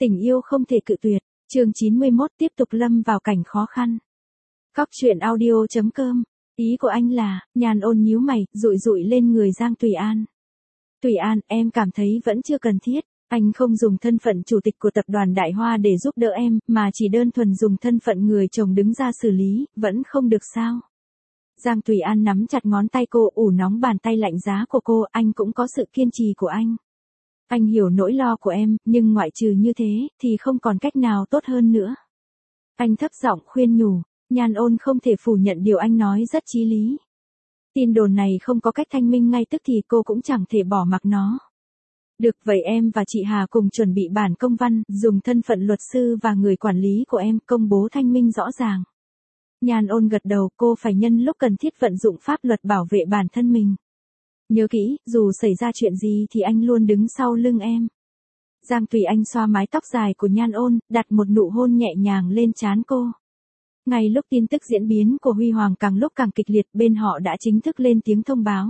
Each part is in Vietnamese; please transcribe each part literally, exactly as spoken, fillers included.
Tình yêu không thể cự tuyệt. Chương chín mươi mốt tiếp tục lâm vào cảnh khó khăn. Cóc truyện audio chấm com. Ý của anh là, Nhan Ôn nhíu mày, dụi dụi lên người Giang Tùy An. Tùy An, em cảm thấy vẫn chưa cần thiết. Anh không dùng thân phận chủ tịch của tập đoàn Đại Hoa để giúp đỡ em, mà chỉ đơn thuần dùng thân phận người chồng đứng ra xử lý, vẫn không được sao? Giang Tùy An nắm chặt ngón tay cô, ủ nóng bàn tay lạnh giá của cô, anh cũng có sự kiên trì của anh. Anh hiểu nỗi lo của em, nhưng ngoại trừ như thế, thì không còn cách nào tốt hơn nữa. Anh thấp giọng khuyên nhủ, Nhan Ôn không thể phủ nhận điều anh nói rất chí lý. Tin đồn này không có cách thanh minh ngay tức thì cô cũng chẳng thể bỏ mặc nó. Được vậy em và chị Hà cùng chuẩn bị bản công văn, dùng thân phận luật sư và người quản lý của em công bố thanh minh rõ ràng. Nhan Ôn gật đầu, cô phải nhân lúc cần thiết vận dụng pháp luật bảo vệ bản thân mình. Nhớ kỹ, dù xảy ra chuyện gì thì anh luôn đứng sau lưng em. Giang Tùy Anh xoa mái tóc dài của Nhan Ôn, đặt một nụ hôn nhẹ nhàng lên trán cô. Ngay lúc tin tức diễn biến của Huy Hoàng càng lúc càng kịch liệt, bên họ đã chính thức lên tiếng thông báo.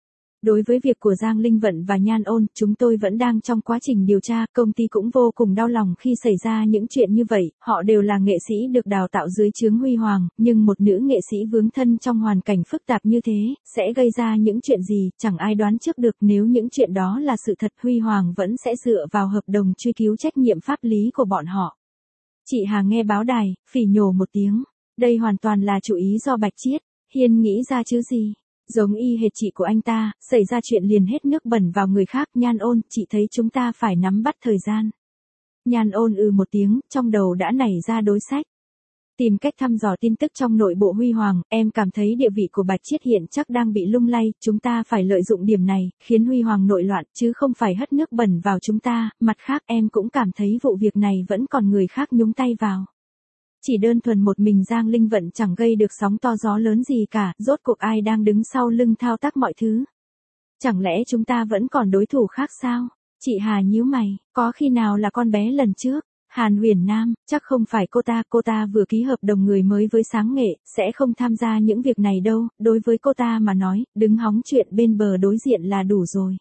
Đối với việc của Giang Linh Vận và Nhan Ôn, chúng tôi vẫn đang trong quá trình điều tra, công ty cũng vô cùng đau lòng khi xảy ra những chuyện như vậy, họ đều là nghệ sĩ được đào tạo dưới trướng Huy Hoàng, nhưng một nữ nghệ sĩ vướng thân trong hoàn cảnh phức tạp như thế, sẽ gây ra những chuyện gì, chẳng ai đoán trước được. Nếu những chuyện đó là sự thật, Huy Hoàng vẫn sẽ dựa vào hợp đồng truy cứu trách nhiệm pháp lý của bọn họ. Chị Hà nghe báo đài, phỉ nhổ một tiếng, đây hoàn toàn là chủ ý do Bạch Chiết, Hiên nghĩ ra chứ gì. Giống y hệt chị của anh ta, xảy ra chuyện liền hết nước bẩn vào người khác. Nhan Ôn, chị thấy chúng ta phải nắm bắt thời gian. Nhan Ôn ừ một tiếng, trong đầu đã nảy ra đối sách. Tìm cách thăm dò tin tức trong nội bộ Huy Hoàng, em cảm thấy địa vị của Bạch Chiết hiện chắc đang bị lung lay, chúng ta phải lợi dụng điểm này, khiến Huy Hoàng nội loạn, chứ không phải hất nước bẩn vào chúng ta. Mặt khác em cũng cảm thấy vụ việc này vẫn còn người khác nhúng tay vào. Chỉ đơn thuần một mình Giang Linh Vận chẳng gây được sóng to gió lớn gì cả, rốt cuộc ai đang đứng sau lưng thao tác mọi thứ. Chẳng lẽ chúng ta vẫn còn đối thủ khác sao? Chị Hà nhíu mày, có khi nào là con bé lần trước? Hàn Huyền Nam, chắc không phải cô ta, cô ta vừa ký hợp đồng người mới với sáng nghệ, sẽ không tham gia những việc này đâu, đối với cô ta mà nói, đứng hóng chuyện bên bờ đối diện là đủ rồi.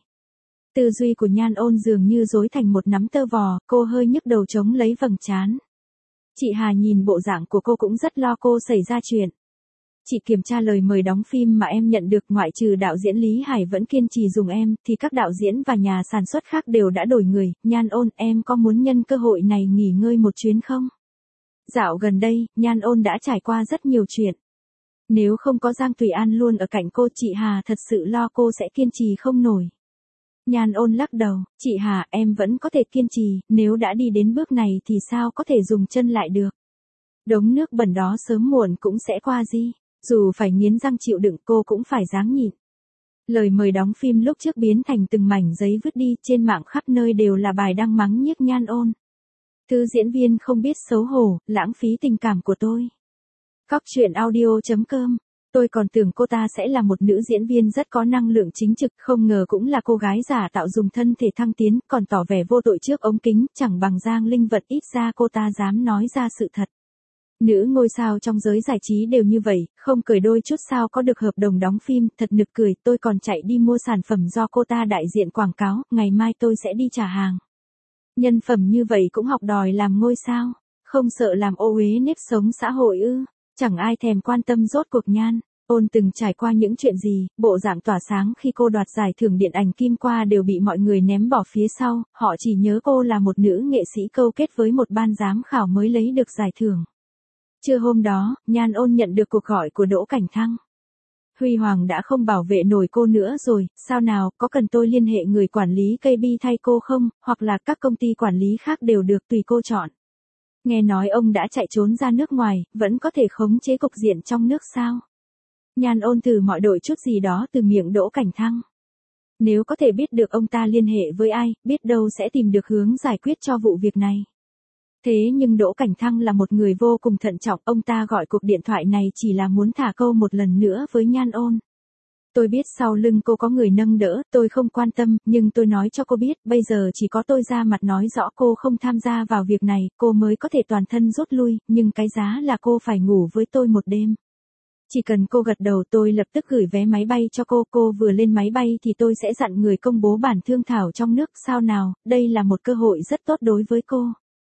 Tư duy của Nhan Ôn dường như rối thành một nắm tơ vò, cô hơi nhức đầu chống lấy vầng trán. Chị Hà nhìn bộ dạng của cô cũng rất lo cô xảy ra chuyện. Chị kiểm tra lời mời đóng phim mà em nhận được, ngoại trừ đạo diễn Lý Hải vẫn kiên trì dùng em, thì các đạo diễn và nhà sản xuất khác đều đã đổi người. Nhan Ôn, em có muốn nhân cơ hội này nghỉ ngơi một chuyến không? Dạo gần đây, Nhan Ôn đã trải qua rất nhiều chuyện. Nếu không có Giang Tùy An luôn ở cạnh cô, chị Hà thật sự lo cô sẽ kiên trì không nổi. Nhan Ôn lắc đầu, chị Hà, em vẫn có thể kiên trì, nếu đã đi đến bước này thì sao có thể dùng chân lại được. Đống nước bẩn đó sớm muộn cũng sẽ qua di, dù phải nghiến răng chịu đựng cô cũng phải dáng nhịn. Lời mời đóng phim lúc trước biến thành từng mảnh giấy vứt đi, trên mạng khắp nơi đều là bài đăng mắng nhiếc Nhan Ôn. Thứ diễn viên không biết xấu hổ, lãng phí tình cảm của tôi. Cóc truyện audio chấm com. Tôi còn tưởng cô ta sẽ là một nữ diễn viên rất có năng lượng chính trực, không ngờ cũng là cô gái giả tạo dùng thân thể thăng tiến, còn tỏ vẻ vô tội trước ống kính, chẳng bằng Giang Linh Vận, ít ra cô ta dám nói ra sự thật. Nữ ngôi sao trong giới giải trí đều như vậy, không cười đôi chút sao có được hợp đồng đóng phim, thật nực cười. Tôi còn chạy đi mua sản phẩm do cô ta đại diện quảng cáo, ngày mai tôi sẽ đi trả hàng. Nhân phẩm như vậy cũng học đòi làm ngôi sao, không sợ làm ô uế nếp sống xã hội ư? Chẳng ai thèm quan tâm rốt cuộc Nhan Ôn từng trải qua những chuyện gì, bộ dạng tỏa sáng khi cô đoạt giải thưởng điện ảnh Kim Qua đều bị mọi người ném bỏ phía sau, họ chỉ nhớ cô là một nữ nghệ sĩ câu kết với một ban giám khảo mới lấy được giải thưởng. Trưa hôm đó, Nhan Ôn nhận được cuộc gọi của Đỗ Cảnh Thăng. Huy Hoàng đã không bảo vệ nổi cô nữa rồi, sao nào, có cần tôi liên hệ người quản lý ca bê thay cô không, hoặc là các công ty quản lý khác đều được, tùy cô chọn. Nghe nói ông đã chạy trốn ra nước ngoài, vẫn có thể khống chế cục diện trong nước sao? Nhan Ôn thử mọi đổi chút gì đó từ miệng Đỗ Cảnh Thăng. Nếu có thể biết được ông ta liên hệ với ai, biết đâu sẽ tìm được hướng giải quyết cho vụ việc này. Thế nhưng Đỗ Cảnh Thăng là một người vô cùng thận trọng, ông ta gọi cuộc điện thoại này chỉ là muốn thả câu một lần nữa với Nhan Ôn. Tôi biết sau lưng cô có người nâng đỡ, tôi không quan tâm, nhưng tôi nói cho cô biết, bây giờ chỉ có tôi ra mặt nói rõ cô không tham gia vào việc này, cô mới có thể toàn thân rút lui, nhưng cái giá là cô phải ngủ với tôi một đêm. Chỉ cần cô gật đầu tôi lập tức gửi vé máy bay cho cô, cô vừa lên máy bay thì tôi sẽ dặn người công bố bản thương thảo trong nước, sao nào, đây là một cơ hội rất tốt đối với cô.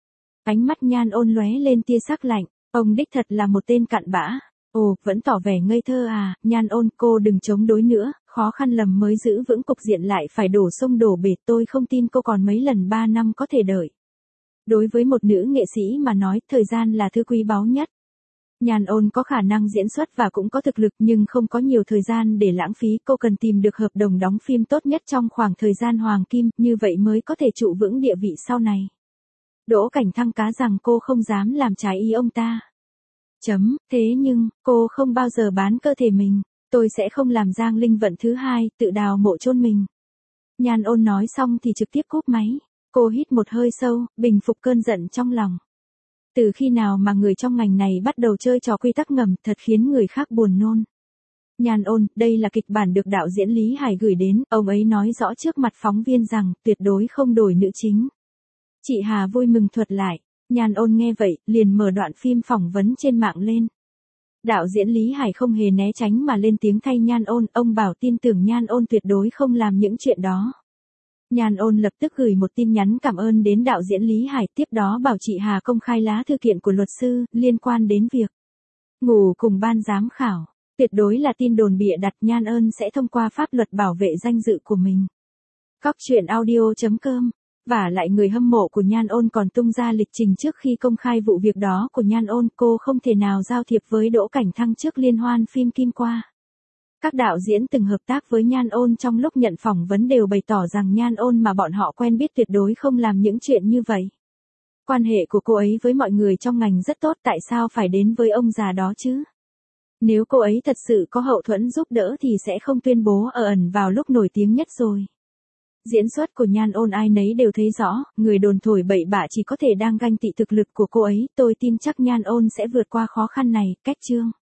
Ánh mắt Nhan Ôn lóe lên tia sắc lạnh, ông đích thật là một tên cặn bã. Ồ, vẫn tỏ vẻ ngây thơ à, Nhan Ôn, cô đừng chống đối nữa, khó khăn lắm mới giữ vững cục diện lại phải đổ sông đổ bể, tôi không tin cô còn mấy lần ba năm có thể đợi. Đối với một nữ nghệ sĩ mà nói, thời gian là thứ quý báu nhất. Nhan Ôn có khả năng diễn xuất và cũng có thực lực nhưng không có nhiều thời gian để lãng phí, cô cần tìm được hợp đồng đóng phim tốt nhất trong khoảng thời gian hoàng kim, như vậy mới có thể trụ vững địa vị sau này. Đỗ Cảnh Thăng cá rằng cô không dám làm trái ý ông ta. Chấm, thế nhưng, cô không bao giờ bán cơ thể mình, tôi sẽ không làm Giang Linh Vận thứ hai, tự đào mộ chôn mình. Nhan Ôn nói xong thì trực tiếp cúp máy, cô hít một hơi sâu, bình phục cơn giận trong lòng. Từ khi nào mà người trong ngành này bắt đầu chơi trò quy tắc ngầm, thật khiến người khác buồn nôn. Nhan Ôn, đây là kịch bản được đạo diễn Lý Hải gửi đến, ông ấy nói rõ trước mặt phóng viên rằng, tuyệt đối không đổi nữ chính. Chị Hà vui mừng thuật lại, Nhan Ôn nghe vậy, liền mở đoạn phim phỏng vấn trên mạng lên. Đạo diễn Lý Hải không hề né tránh mà lên tiếng thay Nhan Ôn, ông bảo tin tưởng Nhan Ôn tuyệt đối không làm những chuyện đó. Nhan Ôn lập tức gửi một tin nhắn cảm ơn đến đạo diễn Lý Hải, tiếp đó bảo chị Hà công khai lá thư kiện của luật sư, liên quan đến việc ngủ cùng ban giám khảo. Tuyệt đối là tin đồn bịa đặt, Nhan Ôn sẽ thông qua pháp luật bảo vệ danh dự của mình. Cóc truyện audio chấm com. Vả lại người hâm mộ của Nhan Ôn còn tung ra lịch trình trước khi công khai vụ việc đó của Nhan Ôn, cô không thể nào giao thiệp với Đỗ Cảnh Thăng trước liên hoan phim Kim Qua. Các đạo diễn từng hợp tác với Nhan Ôn trong lúc nhận phỏng vấn đều bày tỏ rằng Nhan Ôn mà bọn họ quen biết tuyệt đối không làm những chuyện như vậy. Quan hệ của cô ấy với mọi người trong ngành rất tốt, tại sao phải đến với ông già đó chứ? Nếu cô ấy thật sự có hậu thuẫn giúp đỡ thì sẽ không tuyên bố ở ẩn vào lúc nổi tiếng nhất rồi. Diễn xuất của Nhan Ôn ai nấy đều thấy rõ, người đồn thổi bậy bạ chỉ có thể đang ganh tị thực lực của cô ấy, tôi tin chắc Nhan Ôn sẽ vượt qua khó khăn này, kết chương.